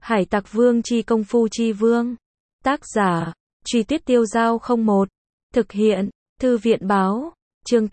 Hải Tặc Vương chi công phu chi vương. Tác giả, Truy Tuyết Tiêu Dao 01. Thực hiện, Thư viện báo. Chương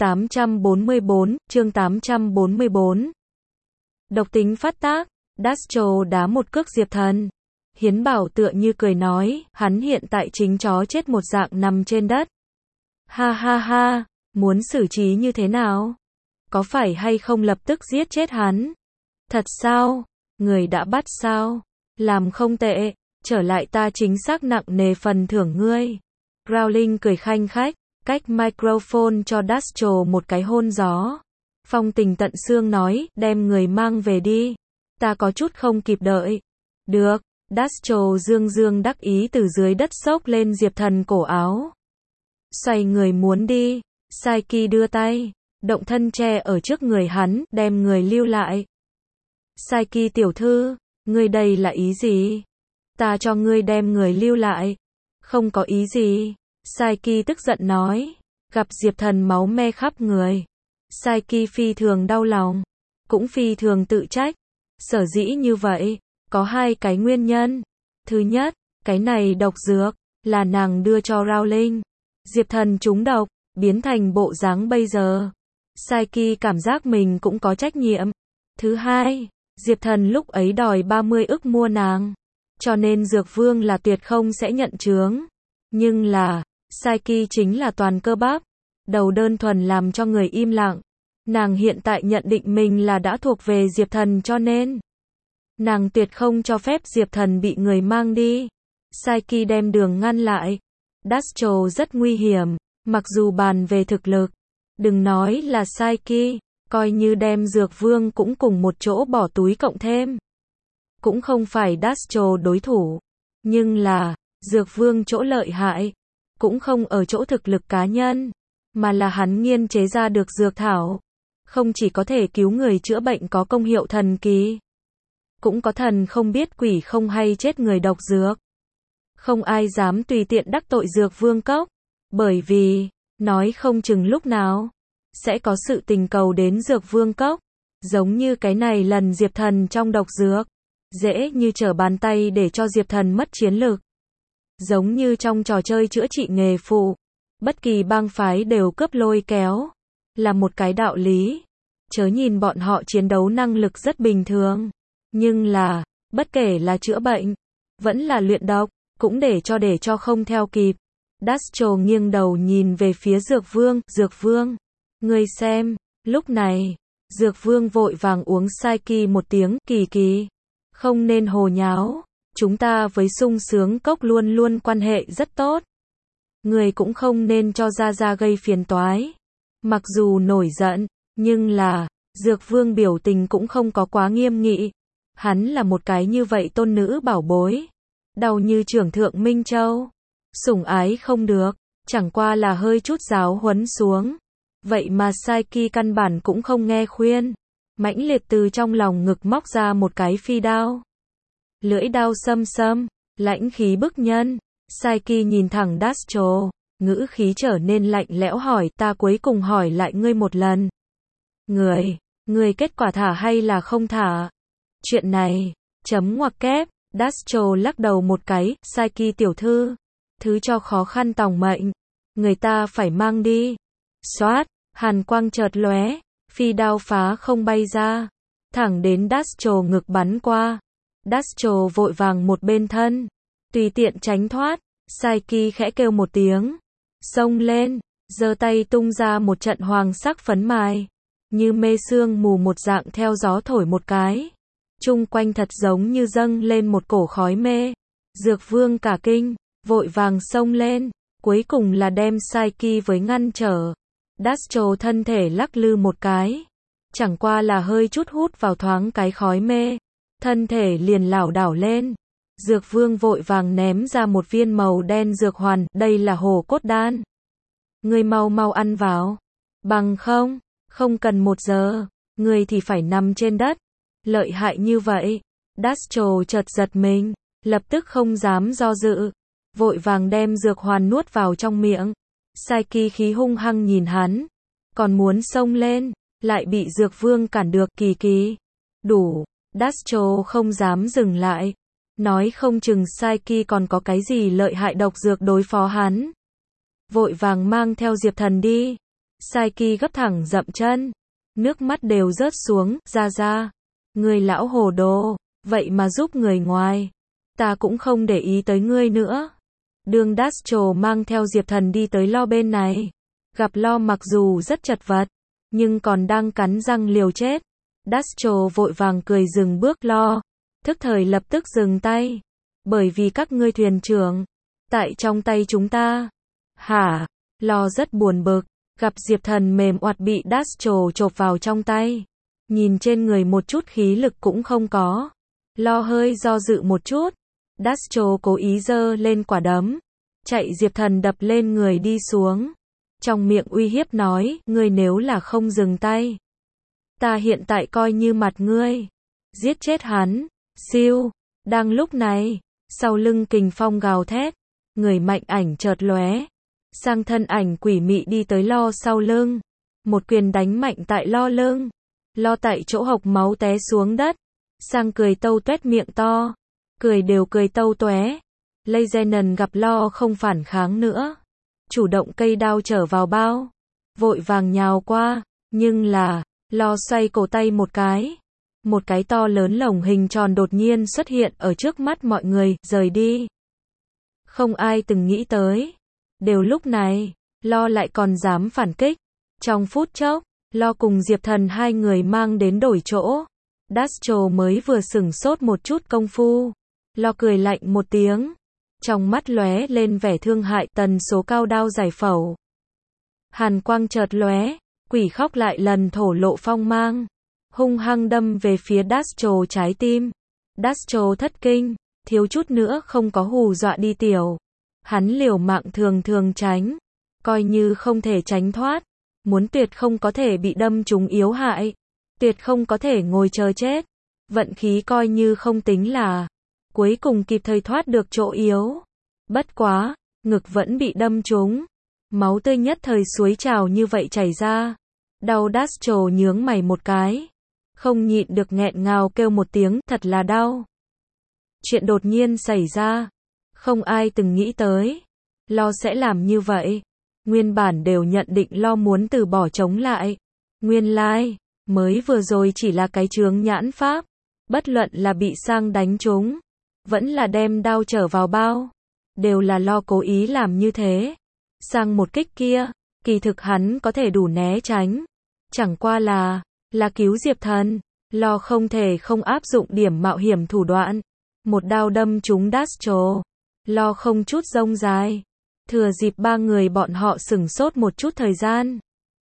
844. Độc tính phát tác, Dastro đá một cước Diệp Thần. Hiến Bảo tựa như cười nói, hắn hiện tại chính chó chết một dạng nằm trên đất. Ha ha ha, muốn xử trí như thế nào? Có phải hay không lập tức giết chết hắn? Thật sao? Người đã bắt sao? Làm không tệ, trở lại ta chính xác nặng nề phần thưởng ngươi. Rowling cười khanh khách, cách microphone cho Dastro một cái hôn gió. Phong Tình tận xương nói, đem người mang về đi. Ta có chút không kịp đợi. Được, Dastro dương dương đắc ý từ dưới đất xốc lên Diệp Thần cổ áo. Xoay người muốn đi, Saiki đưa tay, động thân che ở trước người hắn, đem người lưu lại. Saiki tiểu thư, ngươi đây là ý gì? Ta cho ngươi đem người lưu lại. Không có ý gì. Saiki tức giận nói. Gặp Diệp Thần máu me khắp người. Saiki phi thường đau lòng. Cũng phi thường tự trách. Sở dĩ như vậy, có hai cái nguyên nhân. Thứ nhất, cái này độc dược, là nàng đưa cho Rowling. Diệp Thần trúng độc, biến thành bộ dáng bây giờ. Saiki cảm giác mình cũng có trách nhiệm. Thứ hai, Diệp Thần lúc ấy đòi 30 ức mua nàng. Cho nên Dược Vương là tuyệt không sẽ nhận chướng. Nhưng là, Saiki chính là toàn cơ bắp. Đầu đơn thuần làm cho người im lặng. Nàng hiện tại nhận định mình là đã thuộc về Diệp Thần cho nên nàng tuyệt không cho phép Diệp Thần bị người mang đi. Saiki đem đường ngăn lại. Dastro rất nguy hiểm, mặc dù bàn về thực lực. Đừng nói là Saiki, coi như đem Dược Vương cũng cùng một chỗ bỏ túi cộng thêm. Cũng không phải Dastro đối thủ. Nhưng là, Dược Vương chỗ lợi hại, cũng không ở chỗ thực lực cá nhân, mà là hắn nghiên chế ra được dược thảo. Không chỉ có thể cứu người chữa bệnh có công hiệu thần kỳ, cũng có thần không biết quỷ không hay chết người độc dược. Không ai dám tùy tiện đắc tội Dược Vương cốc, bởi vì, nói không chừng lúc nào sẽ có sự tình cầu đến Dược Vương cốc. Giống như cái này lần Diệp Thần trong độc dược, dễ như trở bàn tay để cho Diệp Thần mất chiến lực. Giống như trong trò chơi chữa trị nghề phụ, bất kỳ bang phái đều cướp lôi kéo, là một cái đạo lý. Chớ nhìn bọn họ chiến đấu năng lực rất bình thường, nhưng là, bất kể là chữa bệnh, vẫn là luyện độc, cũng để cho không theo kịp. Dastro nghiêng đầu nhìn về phía Dược Vương, ngươi xem, lúc này, Dược Vương vội vàng uống Saiki một tiếng, kỳ, không nên hồ nháo, chúng ta với sung sướng cốc luôn luôn quan hệ rất tốt. Người cũng không nên cho ra gây phiền toái. Mặc dù nổi giận, nhưng là, Dược Vương biểu tình cũng không có quá nghiêm nghị. Hắn là một cái như vậy tôn nữ bảo bối. Đau như trưởng thượng Minh Châu. Sủng ái không được, chẳng qua là hơi chút giáo huấn xuống. Vậy mà Saiki căn bản cũng không nghe khuyên. Mãnh liệt từ trong lòng ngực móc ra một cái phi đao. Lưỡi đao xâm, lãnh khí bức nhân. Saiki nhìn thẳng Dastro, ngữ khí trở nên lạnh lẽo hỏi, ta cuối cùng hỏi lại ngươi một lần. Người kết quả thả hay là không thả? Chuyện này, chấm ngoặc kép, Dastro lắc đầu một cái, Saiki tiểu thư, thứ cho khó khăn tòng mệnh, người ta phải mang đi. Xoát, hàn quang chợt lóe, phi đao phá không bay ra, thẳng đến Dastro ngực bắn qua. Dastro vội vàng một bên thân, tùy tiện tránh thoát. Saiki khẽ kêu một tiếng, xông lên, giơ tay tung ra một trận hoàng sắc phấn mài, như mê sương mù một dạng theo gió thổi một cái. Chung quanh thật giống như dâng lên một cổ khói mê. Dược Vương cả kinh, vội vàng xông lên, cuối cùng là đem Saiki với ngăn trở. Dastro thân thể lắc lư một cái, chẳng qua là hơi chút hút vào thoáng cái khói mê, thân thể liền lảo đảo lên. Dược Vương vội vàng ném ra một viên màu đen dược hoàn, đây là hồ cốt đan. Ngươi mau ăn vào, bằng không cần 1 giờ, ngươi thì phải nằm trên đất. Lợi hại như vậy. Dastro chợt giật mình, lập tức không dám do dự, vội vàng đem dược hoàn nuốt vào trong miệng. Saiki khí hung hăng nhìn hắn, còn muốn xông lên, lại bị Dược Vương cản được, kỳ. Đủ, Dastro không dám dừng lại. nói không chừng Saiki còn có cái gì lợi hại độc dược đối phó hắn. Vội vàng mang theo Diệp Thần đi. Saiki gấp thẳng dậm chân, nước mắt đều rớt xuống, ra, người lão hồ đồ, vậy mà giúp người ngoài, ta cũng không để ý tới ngươi nữa. Đường Dastro mang theo Diệp Thần đi tới Lo bên này, gặp Lo mặc dù rất chật vật, nhưng còn đang cắn răng liều chết. Dastro vội vàng cười dừng bước. Lo thức thời lập tức dừng tay, bởi vì các ngươi thuyền trưởng tại trong tay chúng ta. Hả? Lo rất buồn bực, gặp Diệp Thần mềm oặt bị Dastro chộp vào trong tay, nhìn trên người một chút khí lực cũng không có. Lo hơi do dự một chút, Dastro cố ý giơ lên quả đấm, chạy Diệp Thần đập lên người đi xuống, trong miệng uy hiếp nói, ngươi nếu là không dừng tay, ta hiện tại coi như mặt ngươi, giết chết hắn. Siêu, đang lúc này, sau lưng kình phong gào thét, người mạnh ảnh chợt lóe, sang thân ảnh quỷ mị đi tới Lo sau lưng, một quyền đánh mạnh tại Lo lưng, Lo tại chỗ hộc máu té xuống đất, sang cười tâu tuét miệng to, cười đều cười tâu tóe. Lejenon gặp Lo không phản kháng nữa, chủ động cây đao trở vào bao, vội vàng nhào qua, nhưng là, Lo xoay cổ tay một cái to lớn lồng hình tròn đột nhiên xuất hiện ở trước mắt mọi người, rời đi. Không ai từng nghĩ tới, đều lúc này, Lo lại còn dám phản kích. Trong phút chốc, Lo cùng Diệp Thần hai người mang đến đổi chỗ. Dastro mới vừa sửng sốt một chút công phu, Lo cười lạnh một tiếng, trong mắt lóe lên vẻ thương hại, tần số cao đao giải phẫu. Hàn quang chợt lóe, quỷ khóc lại lần thổ lộ phong mang, hung hăng đâm về phía Dastro trái tim. Dastro thất kinh, thiếu chút nữa không có hù dọa đi tiểu. Hắn liều mạng thường tránh, coi như không thể tránh thoát, muốn tuyệt không có thể bị đâm trúng yếu hại, tuyệt không có thể ngồi chờ chết. Vận khí coi như không tính là, cuối cùng kịp thời thoát được chỗ yếu. Bất quá, ngực vẫn bị đâm trúng, máu tươi nhất thời suối trào như vậy chảy ra. Đau. Dastro nhướng mày một cái, không nhịn được nghẹn ngào kêu một tiếng, thật là đau. Chuyện đột nhiên xảy ra, không ai từng nghĩ tới, Lo sẽ làm như vậy. Nguyên bản đều nhận định Lo muốn từ bỏ chống lại. Nguyên lai, mới vừa rồi chỉ là cái chướng nhãn pháp, bất luận là bị sang đánh trúng, vẫn là đem đao trở vào bao, đều là Lo cố ý làm như thế. Sang một kích kia, kỳ thực hắn có thể đủ né tránh, chẳng qua là cứu Diệp Thần. Lo không thể không áp dụng điểm mạo hiểm thủ đoạn, một đao đâm trúng Dastro. Lo không chút rông dài, thừa dịp ba người bọn họ sửng sốt một chút thời gian,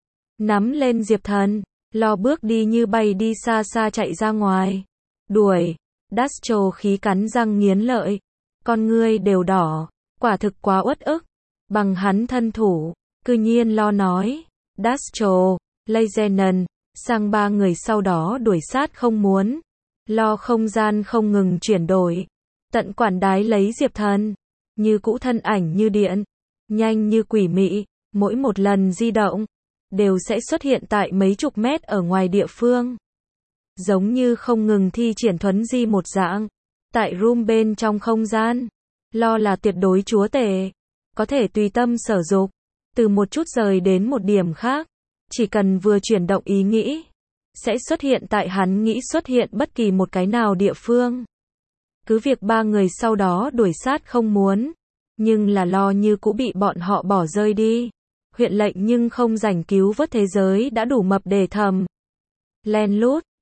nắm lên Diệp Thần, Lo bước đi như bay đi xa xa chạy ra ngoài, đuổi. Dastro khí cắn răng nghiến lợi, con ngươi đều đỏ, quả thực quá uất ức, bằng hắn thân thủ, cư nhiên Lo nói, Dastro, Lejenon, sang ba người sau đó đuổi sát không muốn. Lo không gian không ngừng chuyển đổi, tận quản đái lấy Diệp Thần, như cũ thân ảnh như điện, nhanh như quỷ mị, mỗi một lần di động, đều sẽ xuất hiện tại mấy chục mét ở ngoài địa phương. Giống như không ngừng thi triển thuấn di một dạng. Tại room bên trong không gian, Lo là tuyệt đối chúa tể, có thể tùy tâm sở dục, từ một chút rời đến một điểm khác, chỉ cần vừa chuyển động ý nghĩ, sẽ xuất hiện tại hắn nghĩ xuất hiện bất kỳ một cái nào địa phương. Cứ việc ba người sau đó đuổi sát không muốn, nhưng là Lo như cũ bị bọn họ bỏ rơi đi. Huyện lệnh nhưng không rảnh cứu vớt, thế giới đã đủ mập để thầm. Len lút,